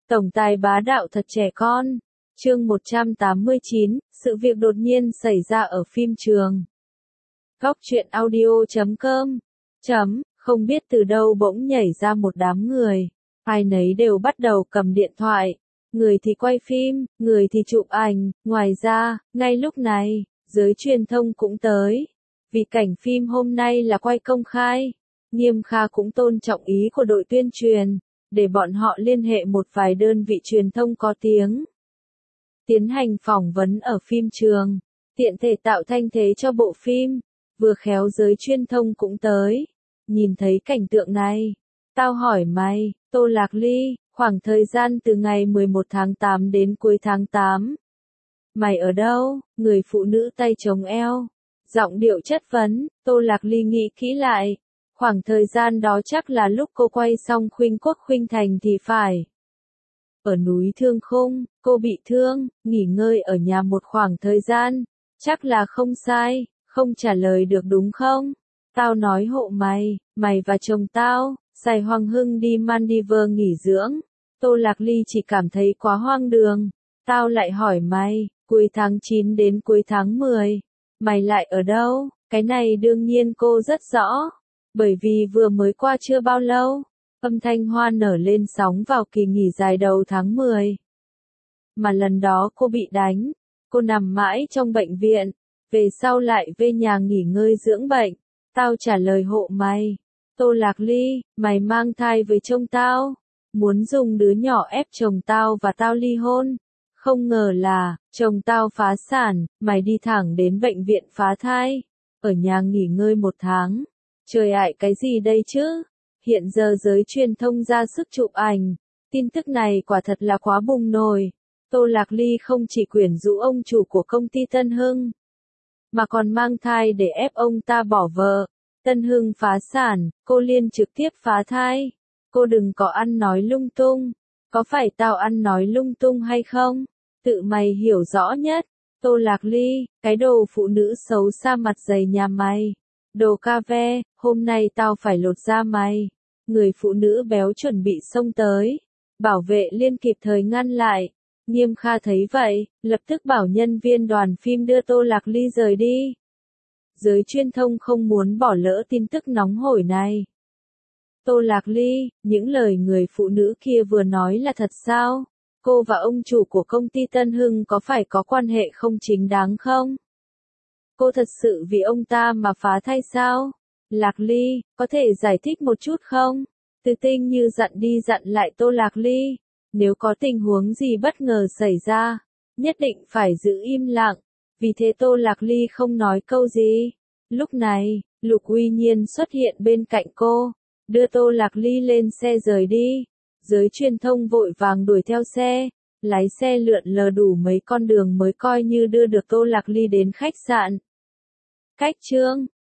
Tổng tài bá đạo thật trẻ con. Chương 189, sự việc đột nhiên xảy ra ở phim trường. Góc truyện audio.com. Không biết từ đâu bỗng nhảy ra một đám người. Ai nấy đều bắt đầu cầm điện thoại. Người thì quay phim, người thì chụp ảnh. Ngoài ra, ngay lúc này, giới truyền thông cũng tới. Vì cảnh phim hôm nay là quay công khai, Nghiêm Kha cũng tôn trọng ý của đội tuyên truyền, để bọn họ liên hệ một vài đơn vị truyền thông có tiếng. Tiến hành phỏng vấn ở phim trường, tiện thể tạo thanh thế cho bộ phim, vừa khéo giới truyền thông cũng tới. Nhìn thấy cảnh tượng này, tao hỏi mày, Tô Lạc Ly, khoảng thời gian từ ngày 11 tháng 8 đến cuối tháng 8. Mày ở đâu? Người phụ nữ tay chống eo, giọng điệu chất vấn. Tô Lạc Ly nghĩ kỹ lại. Khoảng thời gian đó chắc là lúc cô quay xong Khuynh Quốc Khuynh Thành thì phải. Ở núi Thương Khung, cô bị thương, nghỉ ngơi ở nhà một khoảng thời gian. Chắc là không sai, không trả lời được đúng không? Tao nói hộ mày, mày và chồng tao, Sài Hoàng Hưng đi Maldives nghỉ dưỡng. Tô Lạc Ly chỉ cảm thấy quá hoang đường. Tao lại hỏi mày, cuối tháng 9 đến cuối tháng 10, mày lại ở đâu? Cái này đương nhiên cô rất rõ. Bởi vì vừa mới qua chưa bao lâu, âm thanh hoa nở lên sóng vào kỳ nghỉ dài đầu tháng 10. Mà lần đó cô bị đánh, cô nằm mãi trong bệnh viện, về sau lại về nhà nghỉ ngơi dưỡng bệnh. Tao trả lời hộ mày, Tô Lạc Ly, mày mang thai với chồng tao, muốn dùng đứa nhỏ ép chồng tao và tao ly hôn. Không ngờ là, chồng tao phá sản, mày đi thẳng đến bệnh viện phá thai, ở nhà nghỉ ngơi 1 tháng. Trời ại cái gì đây chứ? Hiện giờ giới truyền thông ra sức chụp ảnh. Tin tức này quả thật là quá bùng nổi. Tô Lạc Ly không chỉ quyến rũ ông chủ của công ty Tân Hưng, mà còn mang thai để ép ông ta bỏ vợ. Tân Hưng phá sản, cô liền trực tiếp phá thai. Cô đừng có ăn nói lung tung. Có phải tao ăn nói lung tung hay không? Tự mày hiểu rõ nhất. Tô Lạc Ly, cái đồ phụ nữ xấu xa mặt dày nhà mày. Đồ ca ve, hôm nay tao phải lột da mày. Người phụ nữ béo chuẩn bị xông tới. Bảo vệ liên kịp thời ngăn lại. Nghiêm Kha thấy vậy, lập tức bảo nhân viên đoàn phim đưa Tô Lạc Ly rời đi. Giới truyền thông không muốn bỏ lỡ tin tức nóng hổi này. Tô Lạc Ly, những lời người phụ nữ kia vừa nói là thật sao? Cô và ông chủ của công ty Tân Hưng có phải có quan hệ không chính đáng không? Cô thật sự vì ông ta mà phá thai sao? Lạc Ly, có thể giải thích một chút không? Từ Tinh như dặn đi dặn lại Tô Lạc Ly. Nếu có tình huống gì bất ngờ xảy ra, nhất định phải giữ im lặng. Vì thế Tô Lạc Ly không nói câu gì. Lúc này, Lục Uy Nhiên xuất hiện bên cạnh cô, đưa Tô Lạc Ly lên xe rời đi. Giới truyền thông vội vàng đuổi theo xe, lái xe lượn lờ đủ mấy con đường mới coi như đưa được Tô Lạc Ly đến khách sạn. Cách chương